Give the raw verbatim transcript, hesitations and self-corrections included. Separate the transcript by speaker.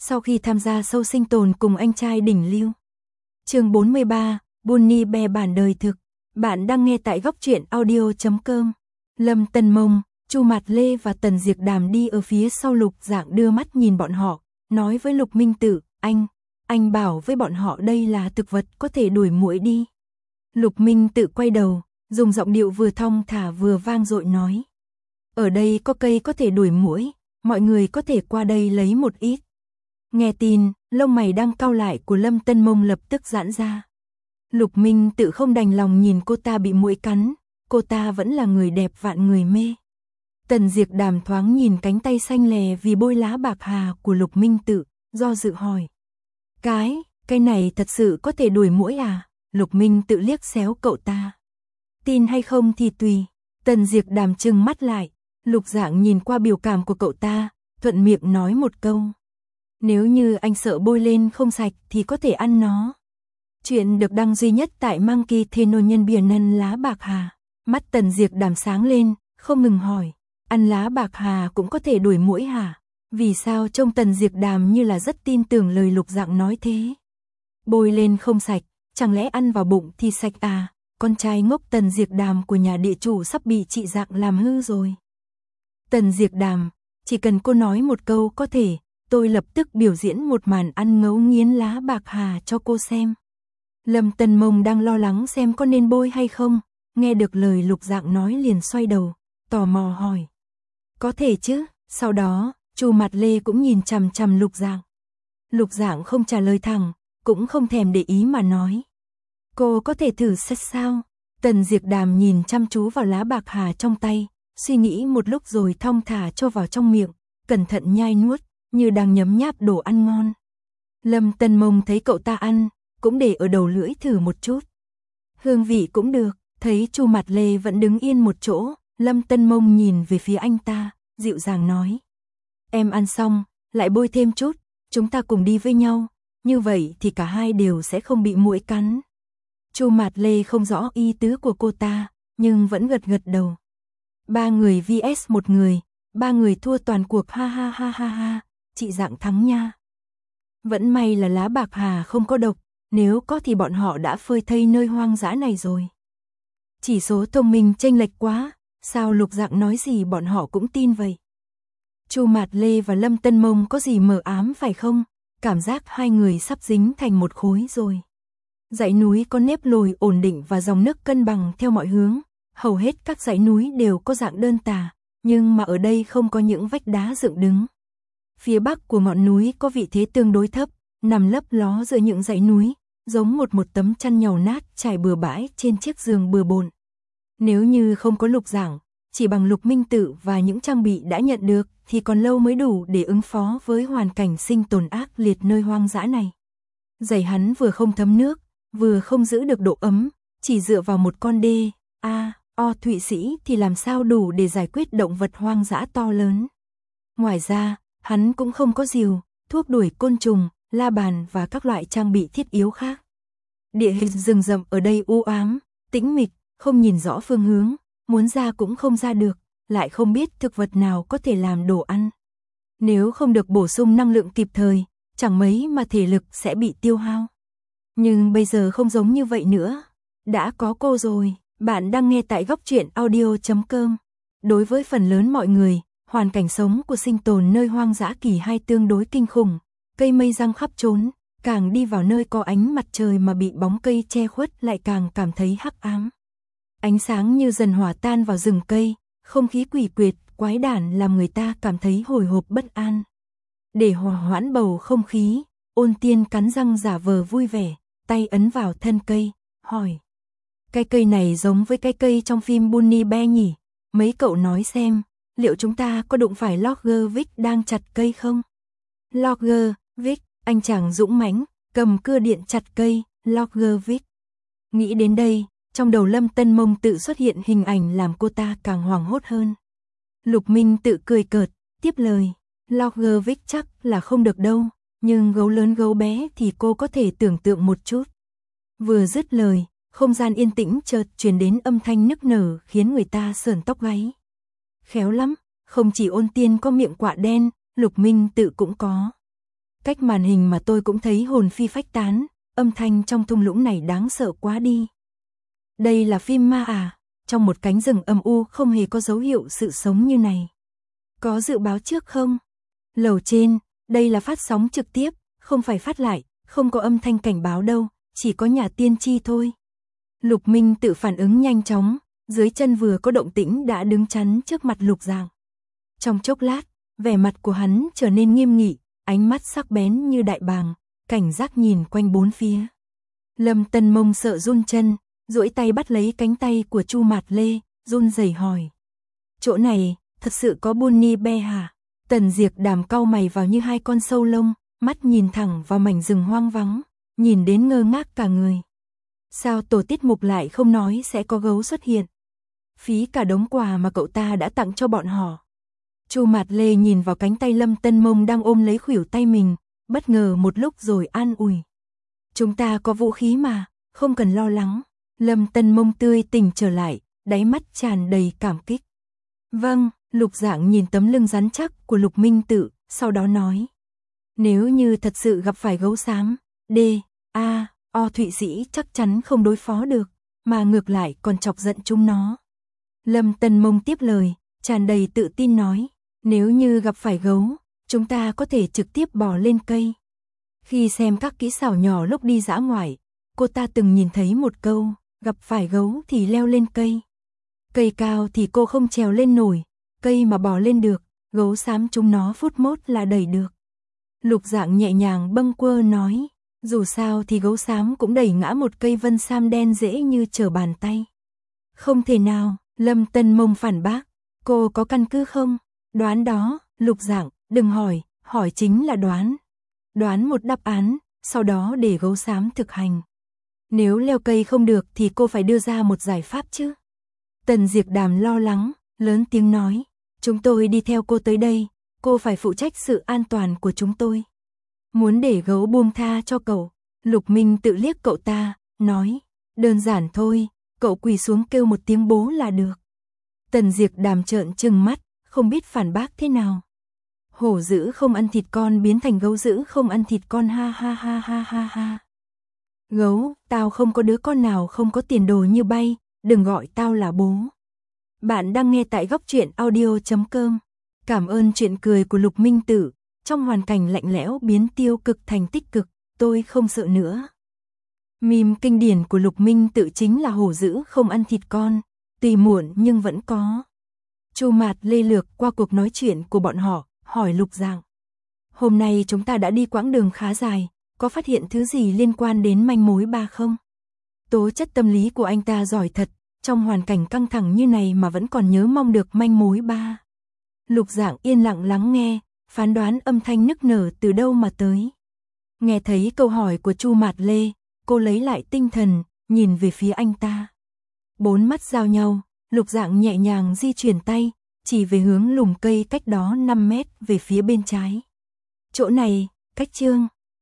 Speaker 1: sau khi tham gia show sinh tồn cùng anh trai đỉnh lưu. Chương bốn mươi ba, Bunny Bear bản đời thực. Bạn đang nghe tại góc truyện audio chấm com. Lâm Tân Mông, Chu Mạt Lê và Tần Diệc Đàm đi ở phía sau Lục Dạng đưa mắt nhìn bọn họ, nói với Lục Minh Tự, anh, anh bảo với bọn họ đây là thực vật có thể đuổi muỗi đi. Lục Minh Tự quay đầu, dùng giọng điệu vừa thong thả vừa vang dội nói. Ở đây có cây có thể đuổi muỗi, mọi người có thể qua đây lấy một ít. Nghe tin, lông mày đang cau lại của Lâm Tân Mông lập tức giãn ra. Lục Minh Tự không đành lòng nhìn cô ta bị muỗi cắn, cô ta vẫn là người đẹp vạn người mê. Tần Diệc Đàm thoáng nhìn cánh tay xanh lè vì bôi lá bạc hà của Lục Minh Tự, do dự hỏi. Cái, cái này thật sự có thể đuổi muỗi à? Lục Minh Tự liếc xéo cậu ta. Tin hay không thì tùy. Tần Diệc Đàm trừng mắt lại, Lục Dạng nhìn qua biểu cảm của cậu ta, thuận miệng nói một câu. Nếu như anh sợ bôi lên không sạch thì có thể ăn nó. Chuyện được đăng duy nhất tại Monkey Theno nhân bìa năn lá bạc hà. Mắt Tần Diệc Đàm sáng lên, không ngừng hỏi. Ăn lá bạc hà cũng có thể đuổi muỗi hả? Vì sao trông Tần Diệc Đàm như là rất tin tưởng lời Lục Dạng nói thế? Bôi lên không sạch, chẳng lẽ ăn vào bụng thì sạch à? Con trai ngốc Tần Diệc Đàm của nhà địa chủ sắp bị chị Dạng làm hư rồi. Tần Diệc Đàm, chỉ cần cô nói một câu có thể, tôi lập tức biểu diễn một màn ăn ngấu nghiến lá bạc hà cho cô xem. Lâm Tân Mông đang lo lắng xem có nên bôi hay không, nghe được lời Lục Dạng nói liền xoay đầu, tò mò hỏi. Có thể chứ, sau đó, Chu Mạt Lê cũng nhìn chằm chằm Lục Dạng. Lục Dạng không trả lời thẳng, cũng không thèm để ý mà nói. Cô có thể thử xét sao? Tần Diệc Đàm nhìn chăm chú vào lá bạc hà trong tay, suy nghĩ một lúc rồi thong thả cho vào trong miệng, cẩn thận nhai nuốt, như đang nhấm nháp đồ ăn ngon. Lâm Tân Mông thấy cậu ta ăn, cũng để ở đầu lưỡi thử một chút. Hương vị cũng được, thấy Chu Mạt Lê vẫn đứng yên một chỗ, Lâm Tân Mông nhìn về phía anh ta, dịu dàng nói. Em ăn xong, lại bôi thêm chút, chúng ta cùng đi với nhau, như vậy thì cả hai đều sẽ không bị muỗi cắn. Chu Mạt Lê không rõ ý tứ của cô ta, nhưng vẫn gật gật đầu. Ba người vs một người, ba người thua toàn cuộc ha ha ha ha ha, chị Dạng thắng nha. Vẫn may là lá bạc hà không có độc, nếu có thì bọn họ đã phơi thây nơi hoang dã này rồi. Chỉ số thông minh chênh lệch quá, sao Lục Dạng nói gì bọn họ cũng tin vậy. Chu Mạt Lê và Lâm Tân Mông có gì mờ ám phải không? Cảm giác hai người sắp dính thành một khối rồi. Dãy núi có nếp lồi ổn định và dòng nước cân bằng theo mọi hướng. Hầu hết các dãy núi đều có dạng đơn tả, nhưng mà ở đây không có những vách đá dựng đứng. Phía bắc của ngọn núi có vị thế tương đối thấp, nằm lấp ló giữa những dãy núi, giống một một tấm chăn nhàu nát trải bừa bãi trên chiếc giường bừa bộn. Nếu như không có Lục Dạng, chỉ bằng Lục Minh Tự và những trang bị đã nhận được thì còn lâu mới đủ để ứng phó với hoàn cảnh sinh tồn ác liệt nơi hoang dã này. Giày hắn vừa không thấm nước, vừa không giữ được độ ấm, chỉ dựa vào một con đê, a, o Thụy Sĩ thì làm sao đủ để giải quyết động vật hoang dã to lớn. Ngoài ra, hắn cũng không có rìu, thuốc đuổi côn trùng, la bàn và các loại trang bị thiết yếu khác. Địa hình rừng rậm ở đây u ám, tĩnh mịch, không nhìn rõ phương hướng, muốn ra cũng không ra được, lại không biết thực vật nào có thể làm đồ ăn. Nếu không được bổ sung năng lượng kịp thời, chẳng mấy mà thể lực sẽ bị tiêu hao. Nhưng bây giờ không giống như vậy nữa. Đã có cô rồi, bạn đang nghe tại góc truyện audio chấm com. Đối với phần lớn mọi người, hoàn cảnh sống của sinh tồn nơi hoang dã kỳ hai tương đối kinh khủng. Cây mây răng khắp trốn, càng đi vào nơi có ánh mặt trời mà bị bóng cây che khuất lại càng cảm thấy hắc ám. Ánh sáng như dần hòa tan vào rừng cây, không khí quỷ quyệt, quái đản làm người ta cảm thấy hồi hộp bất an. Để hòa hoãn bầu không khí, Ôn Tiên cắn răng giả vờ vui vẻ, tay ấn vào thân cây, hỏi. Cái cây này giống với cái cây trong phim Bunny Bear nhỉ? Mấy cậu nói xem, liệu chúng ta có đụng phải Logger Vic đang chặt cây không? Logger Vic, anh chàng dũng mãnh, cầm cưa điện chặt cây, Logger Vic. Nghĩ đến đây, trong đầu Lâm Tân Mông tự xuất hiện hình ảnh làm cô ta càng hoảng hốt hơn. Lục Minh Tự cười cợt, tiếp lời, Logger Vic chắc là không được đâu, nhưng gấu lớn gấu bé thì cô có thể tưởng tượng một chút. Vừa dứt lời, không gian yên tĩnh chợt truyền đến âm thanh nức nở khiến người ta sởn tóc gáy. Khéo lắm, không chỉ Ôn Tiên có miệng quạ đen, Lục Minh Tự cũng có. cách màn hình mà tôi cũng thấy hồn phi phách tán, âm thanh trong thung lũng này đáng sợ quá đi. Đây là phim ma à? Trong một cánh rừng âm u không hề có dấu hiệu sự sống như này. Có dự báo trước không? Lầu trên, đây là phát sóng trực tiếp, không phải phát lại, không có âm thanh cảnh báo đâu, chỉ có nhà tiên tri thôi. Lục Minh tự phản ứng nhanh chóng, dưới chân vừa có động tĩnh đã đứng chắn trước mặt Lục Dạng. Trong chốc lát, vẻ mặt của hắn trở nên nghiêm nghị, ánh mắt sắc bén như đại bàng, cảnh giác nhìn quanh bốn phía. Lâm Tân Mông sợ run chân, duỗi tay bắt lấy cánh tay của Chu Mạt Lê, run rẩy hỏi. Chỗ này, thật sự có Bunny Bear hả? Tần Diệp Đàm cau mày vào như hai con sâu lông, mắt nhìn thẳng vào mảnh rừng hoang vắng, nhìn đến ngơ ngác cả người. Sao tổ tiết mục lại không nói sẽ có gấu xuất hiện? Phí cả đống quà mà cậu ta đã tặng cho bọn họ. Chu Mạt Lê nhìn vào cánh tay Lâm Tân Mông đang ôm lấy khuỷu tay mình, bất ngờ một lúc rồi an ủi. Chúng ta có vũ khí mà, không cần lo lắng. Lâm Tân Mông tươi tỉnh trở lại, đáy mắt tràn đầy cảm kích. Vâng, Lục Dạng nhìn tấm lưng rắn chắc của Lục Minh Tự, sau đó nói. Nếu như thật sự gặp phải gấu xám, D, A, O Thụy Sĩ chắc chắn không đối phó được, mà ngược lại còn chọc giận chúng nó. Lâm Tân Mông tiếp lời, tràn đầy tự tin nói. Nếu như gặp phải gấu, chúng ta có thể trực tiếp bò lên cây. Khi xem các kỹ xảo nhỏ lúc đi dã ngoại, cô ta từng nhìn thấy một câu, gặp phải gấu thì leo lên cây. Cây cao thì cô không trèo lên nổi, cây mà bò lên được, gấu xám chúng nó phút mốt là đẩy được. Lục Dạng nhẹ nhàng bâng quơ nói, dù sao thì gấu xám cũng đẩy ngã một cây vân sam đen dễ như trở bàn tay. Không thể nào, Lâm Tân Mông phản bác, cô có căn cứ không? Đoán đó, Lục Dạng, đừng hỏi, hỏi chính là đoán. Đoán một đáp án, sau đó để gấu xám thực hành. Nếu leo cây không được thì cô phải đưa ra một giải pháp chứ. Tần Diệp Đàm lo lắng, lớn tiếng nói, chúng tôi đi theo cô tới đây, cô phải phụ trách sự an toàn của chúng tôi. Muốn để gấu buông tha cho cậu, Lục Minh tự liếc cậu ta, nói, đơn giản thôi, cậu quỳ xuống kêu một tiếng bố là được. Tần Diệp Đàm trợn trừng mắt, không biết phản bác thế nào. Hổ dữ không ăn thịt con biến thành gấu dữ không ăn thịt con ha ha ha ha ha ha. Gấu, tao không có đứa con nào không có tiền đồ như bay, đừng gọi tao là bố. Bạn đang nghe tại góc truyện audio chấm com. Cảm ơn chuyện cười của Lục Minh Tử, trong hoàn cảnh lạnh lẽo biến tiêu cực thành tích cực, tôi không sợ nữa. Meme kinh điển của Lục Minh Tử chính là hổ dữ không ăn thịt con, tùy muộn nhưng vẫn có. Chu Mạt Lê lược qua cuộc nói chuyện của bọn họ, hỏi Lục Dạng. Hôm nay chúng ta đã đi quãng đường khá dài, có phát hiện thứ gì liên quan đến manh mối ba không? Tố chất tâm lý của anh ta giỏi thật, trong hoàn cảnh căng thẳng như này mà vẫn còn nhớ mong được manh mối ba. Lục Dạng yên lặng lắng nghe, phán đoán âm thanh nức nở từ đâu mà tới. Nghe thấy câu hỏi của Chu Mạt Lê, cô lấy lại tinh thần, nhìn về phía anh ta. Bốn mắt giao nhau, Lục Dạng nhẹ nhàng di chuyển tay, chỉ về hướng lùm cây cách đó năm mét về phía bên trái. Chỗ này, cách Trương